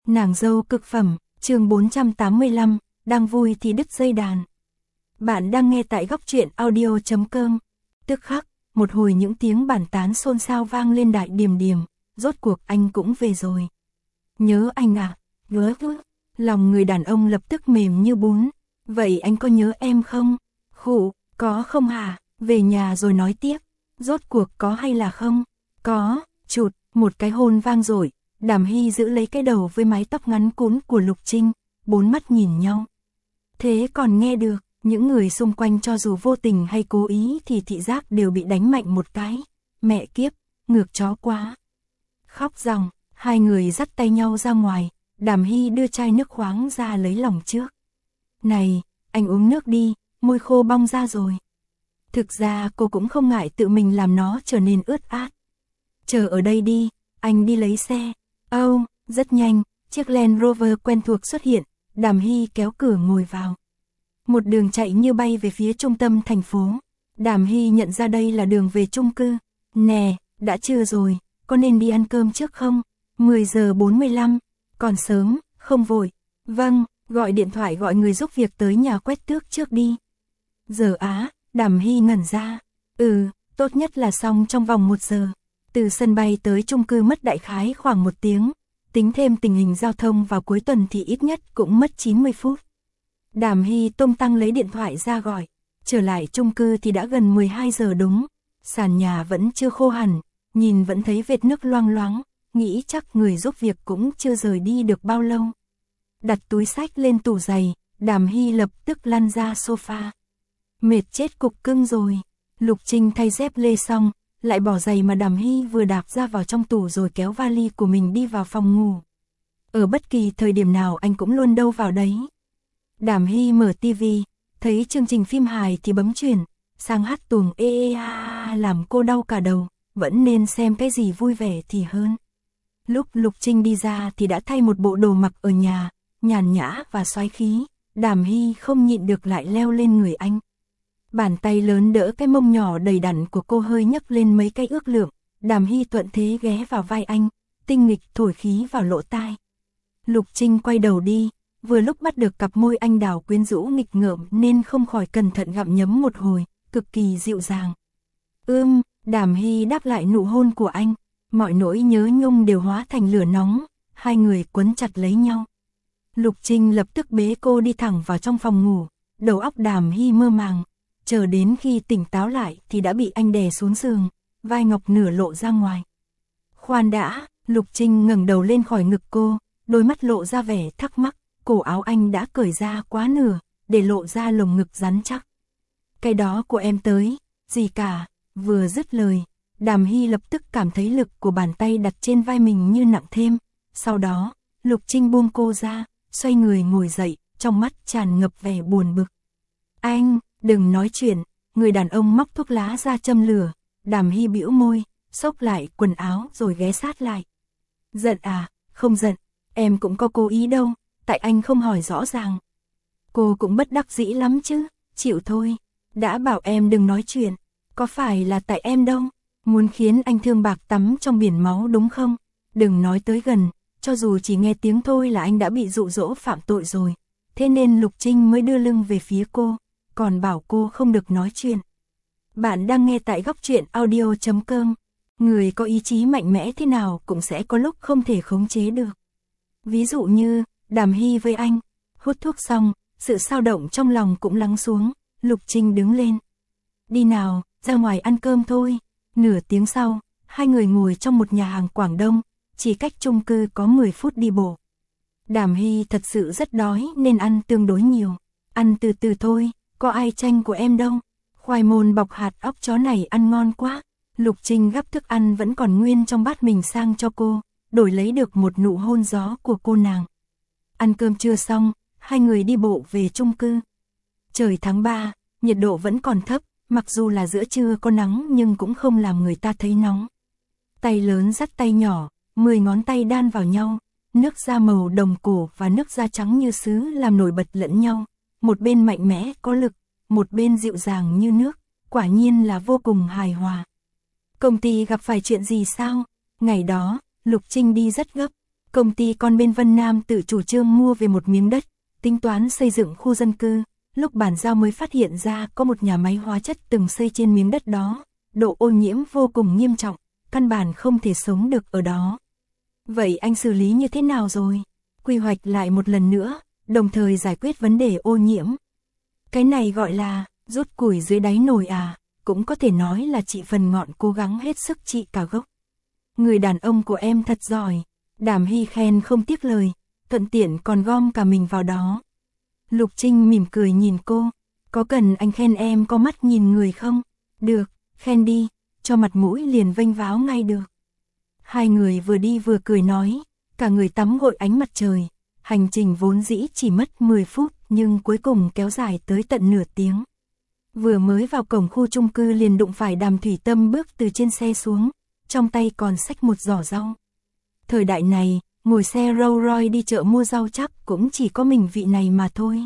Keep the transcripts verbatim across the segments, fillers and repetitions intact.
Nàng dâu cực phẩm, chương bốn trăm tám mươi lăm, đang vui thì đứt dây đàn. Bạn đang nghe tại góc truyện audio chấm com. Tức khắc, một hồi những tiếng bàn tán xôn xao vang lên đại điềm điềm, rốt cuộc anh cũng về rồi. Nhớ anh à, vớ vớ, lòng người đàn ông lập tức mềm như bún. Vậy anh có nhớ em không? Khụ, có không hả? Về nhà rồi nói tiếp. Rốt cuộc có hay là không? Có, chụt, một cái hôn vang dội. Đàm Hy giữ lấy cái đầu với mái tóc ngắn cún của Lục Trinh, bốn mắt nhìn nhau. Thế còn nghe được, những người xung quanh cho dù vô tình hay cố ý thì thị giác đều bị đánh mạnh một cái. Mẹ kiếp, ngược chó quá. Khóc ròng, hai người dắt tay nhau ra ngoài, Đàm Hy đưa chai nước khoáng ra lấy lòng trước. Này, anh uống nước đi, môi khô bong ra rồi. Thực ra cô cũng không ngại tự mình làm nó trở nên ướt át. Chờ ở đây đi, anh đi lấy xe. Âu, oh, rất nhanh, chiếc Land Rover quen thuộc xuất hiện, Đàm Hy kéo cửa ngồi vào. Một đường chạy như bay về phía trung tâm thành phố. Đàm Hy nhận ra đây là đường về chung cư. Nè, đã trưa rồi, có nên đi ăn cơm trước không? mười giờ bốn mươi lăm, còn sớm, không vội. Vâng, gọi điện thoại gọi người giúp việc tới nhà quét tước trước đi. Giờ á, Đàm Hy ngẩn ra. Ừ, tốt nhất là xong trong vòng một giờ. Từ sân bay tới chung cư mất đại khái khoảng một tiếng, tính thêm tình hình giao thông vào cuối tuần thì ít nhất cũng mất chín mươi phút. Đàm Hy tung tăng lấy điện thoại ra gọi, trở lại chung cư thì đã gần mười hai giờ đúng, sàn nhà vẫn chưa khô hẳn, nhìn vẫn thấy vệt nước loang loáng, nghĩ chắc người giúp việc cũng chưa rời đi được bao lâu. Đặt túi xách lên tủ giày, Đàm Hy lập tức lăn ra sofa. Mệt chết cục cưng rồi. Lục Trinh thay dép lê xong, lại bỏ giày mà Đàm Hy vừa đạp ra vào trong tủ rồi kéo vali của mình đi vào phòng ngủ. Ở bất kỳ thời điểm nào anh cũng luôn đâu vào đấy. Đàm Hy mở tivi, thấy chương trình phim hài thì bấm chuyển, sang hát tuồng ê ê a làm cô đau cả đầu, vẫn nên xem cái gì vui vẻ thì hơn. Lúc Lục Trinh đi ra thì đã thay một bộ đồ mặc ở nhà, nhàn nhã và xoáy khí, Đàm Hy không nhịn được lại leo lên người anh. Bàn tay lớn đỡ cái mông nhỏ đầy đặn của cô hơi nhấc lên mấy cái ước lượng, Đàm Hy thuận thế ghé vào vai anh, tinh nghịch thổi khí vào lỗ tai. Lục Trinh quay đầu đi, vừa lúc bắt được cặp môi anh đào quyến rũ nghịch ngợm nên không khỏi cẩn thận gặm nhấm một hồi, cực kỳ dịu dàng. Ưm, Đàm Hy đáp lại nụ hôn của anh, mọi nỗi nhớ nhung đều hóa thành lửa nóng, hai người quấn chặt lấy nhau. Lục Trinh lập tức bế cô đi thẳng vào trong phòng ngủ, đầu óc Đàm Hy mơ màng. Chờ đến khi tỉnh táo lại thì đã bị anh đè xuống giường, vai ngọc nửa lộ ra ngoài. Khoan đã, Lục Trinh ngẩng đầu lên khỏi ngực cô, đôi mắt lộ ra vẻ thắc mắc, cổ áo anh đã cởi ra quá nửa, để lộ ra lồng ngực rắn chắc. Cái đó của em tới, gì cả, vừa dứt lời, Đàm Hy lập tức cảm thấy lực của bàn tay đặt trên vai mình như nặng thêm. Sau đó, Lục Trinh buông cô ra, xoay người ngồi dậy, trong mắt tràn ngập vẻ buồn bực. Anh... Đừng nói chuyện, người đàn ông móc thuốc lá ra châm lửa, Đàm Hy bĩu môi, xốc lại quần áo rồi ghé sát lại. Giận à, không giận, em cũng có cố ý đâu, tại anh không hỏi rõ ràng. Cô cũng bất đắc dĩ lắm chứ, chịu thôi, đã bảo em đừng nói chuyện, có phải là tại em đâu, muốn khiến anh thương bạc tắm trong biển máu đúng không? Đừng nói tới gần, cho dù chỉ nghe tiếng thôi là anh đã bị dụ dỗ phạm tội rồi, thế nên Lục Trinh mới đưa lưng về phía cô. Còn bảo cô không được nói chuyện. Bạn đang nghe tại góc truyện audio chấm com. Người có ý chí mạnh mẽ thế nào cũng sẽ có lúc không thể khống chế được. Ví dụ như, Đàm Hy với anh, hút thuốc xong, sự xao động trong lòng cũng lắng xuống, Lục Trinh đứng lên. Đi nào, ra ngoài ăn cơm thôi. Nửa tiếng sau, hai người ngồi trong một nhà hàng Quảng Đông, chỉ cách chung cư có mười phút đi bộ. Đàm Hy thật sự rất đói nên ăn tương đối nhiều. Ăn từ từ thôi. Có ai tranh của em đâu, khoai môn bọc hạt óc chó này ăn ngon quá. Lục Trinh gắp thức ăn vẫn còn nguyên trong bát mình sang cho cô, đổi lấy được một nụ hôn gió của cô nàng. Ăn cơm trưa xong, hai người đi bộ về chung cư. Trời tháng ba, nhiệt độ vẫn còn thấp, mặc dù là giữa trưa có nắng nhưng cũng không làm người ta thấy nóng. Tay lớn dắt tay nhỏ, mười ngón tay đan vào nhau, nước da màu đồng cổ và nước da trắng như sứ làm nổi bật lẫn nhau. Một bên mạnh mẽ có lực, một bên dịu dàng như nước, quả nhiên là vô cùng hài hòa. Công ty gặp phải chuyện gì sao? Ngày đó, Lục Trinh đi rất gấp, Công ty con bên Vân Nam tự chủ trương mua về một miếng đất, tính toán xây dựng khu dân cư, lúc bàn giao mới phát hiện ra có một nhà máy hóa chất từng xây trên miếng đất đó, độ ô nhiễm vô cùng nghiêm trọng, căn bản không thể sống được ở đó. Vậy anh xử lý như thế nào rồi? Quy hoạch lại một lần nữa, đồng thời giải quyết vấn đề ô nhiễm. Cái này gọi là rút củi dưới đáy nồi à, cũng có thể nói là chị phần ngọn cố gắng hết sức trị cả gốc. Người đàn ông của em thật giỏi, Đàm Hy khen không tiếc lời, thuận tiện còn gom cả mình vào đó. Lục Trinh mỉm cười nhìn cô, có cần anh khen em có mắt nhìn người không? Được, khen đi, cho mặt mũi liền vênh váo ngay được. Hai người vừa đi vừa cười nói, cả người tắm gội ánh mặt trời, hành trình vốn dĩ chỉ mất mười phút nhưng cuối cùng kéo dài tới tận nửa tiếng. Vừa mới vào cổng khu chung cư liền đụng phải Đàm Thủy Tâm bước từ trên xe xuống, trong tay còn xách một giỏ rau. Thời đại này, ngồi xe Rolls Royce đi chợ mua rau chắc cũng chỉ có mình vị này mà thôi.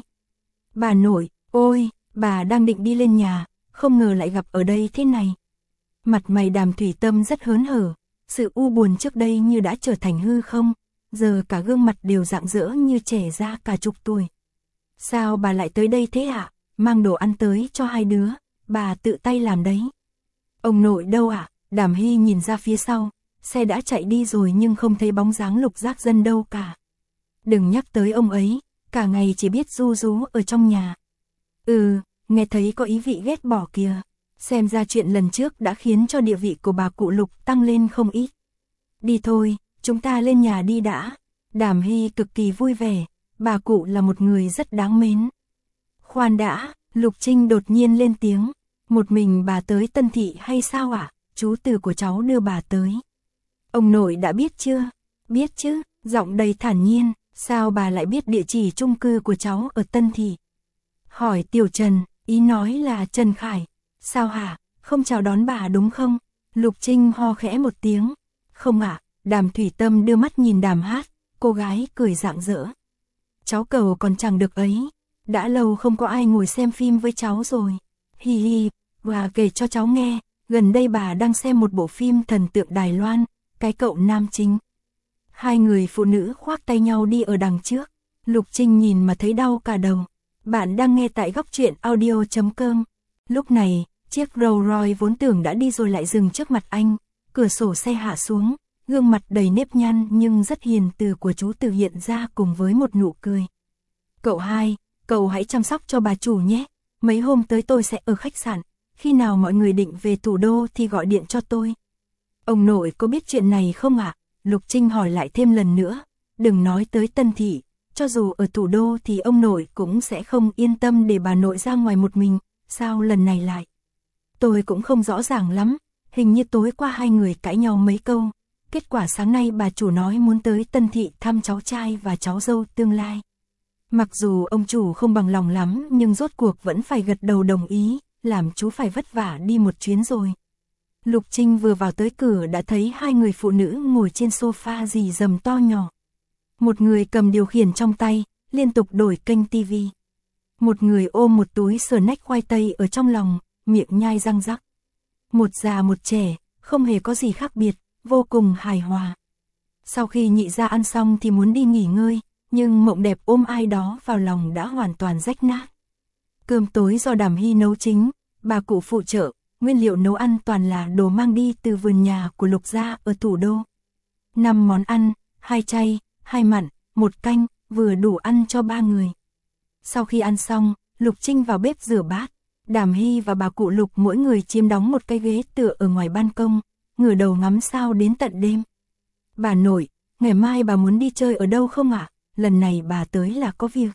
Bà nội, ôi, bà đang định đi lên nhà, không ngờ lại gặp ở đây thế này. Mặt mày Đàm Thủy Tâm rất hớn hở, sự u buồn trước đây như đã trở thành hư không, giờ cả gương mặt đều rạng rỡ như trẻ ra cả chục tuổi. Sao bà lại tới đây thế ạ? Mang đồ ăn tới cho hai đứa, bà tự tay làm đấy. Ông nội đâu ạ? Đàm Hy nhìn ra phía sau, xe đã chạy đi rồi nhưng không thấy bóng dáng Lục Giác Dân đâu cả. Đừng nhắc tới ông ấy, cả ngày chỉ biết ru rú ở trong nhà. Ừ, nghe thấy có ý vị ghét bỏ kìa. Xem ra chuyện lần trước đã khiến cho địa vị của bà cụ Lục tăng lên không ít. Đi thôi, chúng ta lên nhà đi đã. Đàm Hy cực kỳ vui vẻ, bà cụ là một người rất đáng mến. Khoan đã, Lục Trinh đột nhiên lên tiếng. Một mình bà tới Tân Thị hay sao ạ? À? Chú từ của cháu đưa bà tới. Ông nội đã biết chưa? Biết chứ, giọng đầy thản nhiên. Sao bà lại biết địa chỉ chung cư của cháu ở Tân Thị? Hỏi Tiểu Trần, ý nói là Trần Khải. Sao hả? Không chào đón bà đúng không? Lục Trinh ho khẽ một tiếng. Không ạ, à, Đàm Thủy Tâm đưa mắt nhìn Đàm Hát, cô gái cười rạng rỡ. Cháu cầu còn chẳng được ấy. Đã lâu không có ai ngồi xem phim với cháu rồi. Hi hi, và kể cho cháu nghe, gần đây bà đang xem một bộ phim thần tượng Đài Loan, cái cậu nam chính. Hai người phụ nữ khoác tay nhau đi ở đằng trước. Lục Trinh nhìn mà thấy đau cả đầu. Bạn đang nghe tại góc truyện audio chấm com. Lúc này, chiếc Rolls Royce vốn tưởng đã đi rồi lại dừng trước mặt anh. Cửa sổ xe hạ xuống, gương mặt đầy nếp nhăn nhưng rất hiền từ của chú Từ hiện ra cùng với một nụ cười. Cậu hai, cậu hãy chăm sóc cho bà chủ nhé. Mấy hôm tới tôi sẽ ở khách sạn. Khi nào mọi người định về thủ đô thì gọi điện cho tôi. Ông nội có biết chuyện này không ạ? À? Lục Trinh hỏi lại thêm lần nữa. Đừng nói tới Tân Thị. Cho dù ở thủ đô thì ông nội cũng sẽ không yên tâm để bà nội ra ngoài một mình. Sao lần này lại? Tôi cũng không rõ ràng lắm. Hình như tối qua hai người cãi nhau mấy câu. Kết quả sáng nay bà chủ nói muốn tới Tân Thị thăm cháu trai và cháu dâu tương lai. Mặc dù ông chủ không bằng lòng lắm nhưng rốt cuộc vẫn phải gật đầu đồng ý, làm chú phải vất vả đi một chuyến rồi. Lục Trinh vừa vào tới cửa đã thấy hai người phụ nữ ngồi trên sofa rì rầm to nhỏ. Một người cầm điều khiển trong tay, liên tục đổi kênh tivi. Một người ôm một túi snack khoai tây ở trong lòng, miệng nhai răng rắc. Một già một trẻ, không hề có gì khác biệt, vô cùng hài hòa. Sau khi nhị gia ăn xong thì muốn đi nghỉ ngơi, nhưng mộng đẹp ôm ai đó vào lòng đã hoàn toàn rách nát. Cơm tối do Đàm Hy nấu chính, bà cụ phụ trợ, nguyên liệu nấu ăn toàn là đồ mang đi từ vườn nhà của Lục gia ở thủ đô. Năm món ăn, hai chay, hai mặn, một canh, vừa đủ ăn cho ba người. Sau khi ăn xong, Lục Trinh vào bếp rửa bát, Đàm Hy và bà cụ Lục mỗi người chiếm đóng một cái ghế tựa ở ngoài ban công, ngửa đầu ngắm sao đến tận đêm. Bà nội, ngày mai bà muốn đi chơi ở đâu không ạ? À? Lần này bà tới là có việc.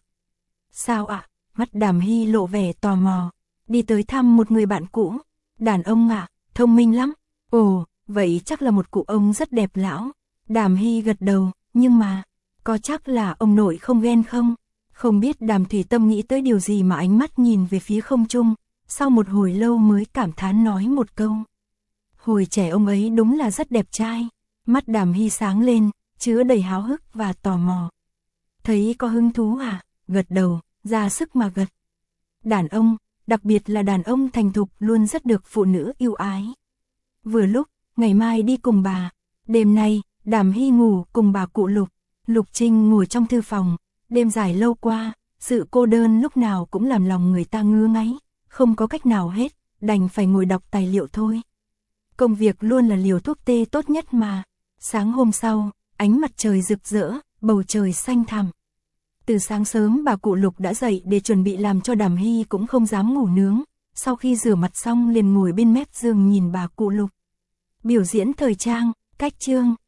Sao ạ? À? Mắt Đàm Hy lộ vẻ tò mò. Đi tới thăm một người bạn cũ. Đàn ông ạ, à? Thông minh lắm. Ồ, vậy chắc là một cụ ông rất đẹp lão. Đàm Hy gật đầu, nhưng mà, có chắc là ông nội không ghen không? Không biết Đàm Thủy Tâm nghĩ tới điều gì mà ánh mắt nhìn về phía không trung, sau một hồi lâu mới cảm thán nói một câu. Hồi trẻ ông ấy đúng là rất đẹp trai. Mắt Đàm Hy sáng lên, chứa đầy háo hức và tò mò. Thấy có hứng thú à? Gật đầu, ra sức mà gật. Đàn ông, đặc biệt là đàn ông thành thục luôn rất được phụ nữ yêu ái. Vừa lúc, ngày mai đi cùng bà. Đêm nay, Đàm Hy ngủ cùng bà cụ Lục, Lục Trinh ngồi trong thư phòng, đêm dài lâu qua, sự cô đơn lúc nào cũng làm lòng người ta ngứa ngáy, không có cách nào hết, đành phải ngồi đọc tài liệu thôi. Công việc luôn là liều thuốc tê tốt nhất mà. Sáng hôm sau, ánh mặt trời rực rỡ, bầu trời xanh thẳm. Từ sáng sớm bà cụ Lục đã dậy để chuẩn bị làm cho Đàm Hy cũng không dám ngủ nướng, sau khi rửa mặt xong liền ngồi bên mép giường nhìn bà cụ Lục biểu diễn thời trang, cách chương.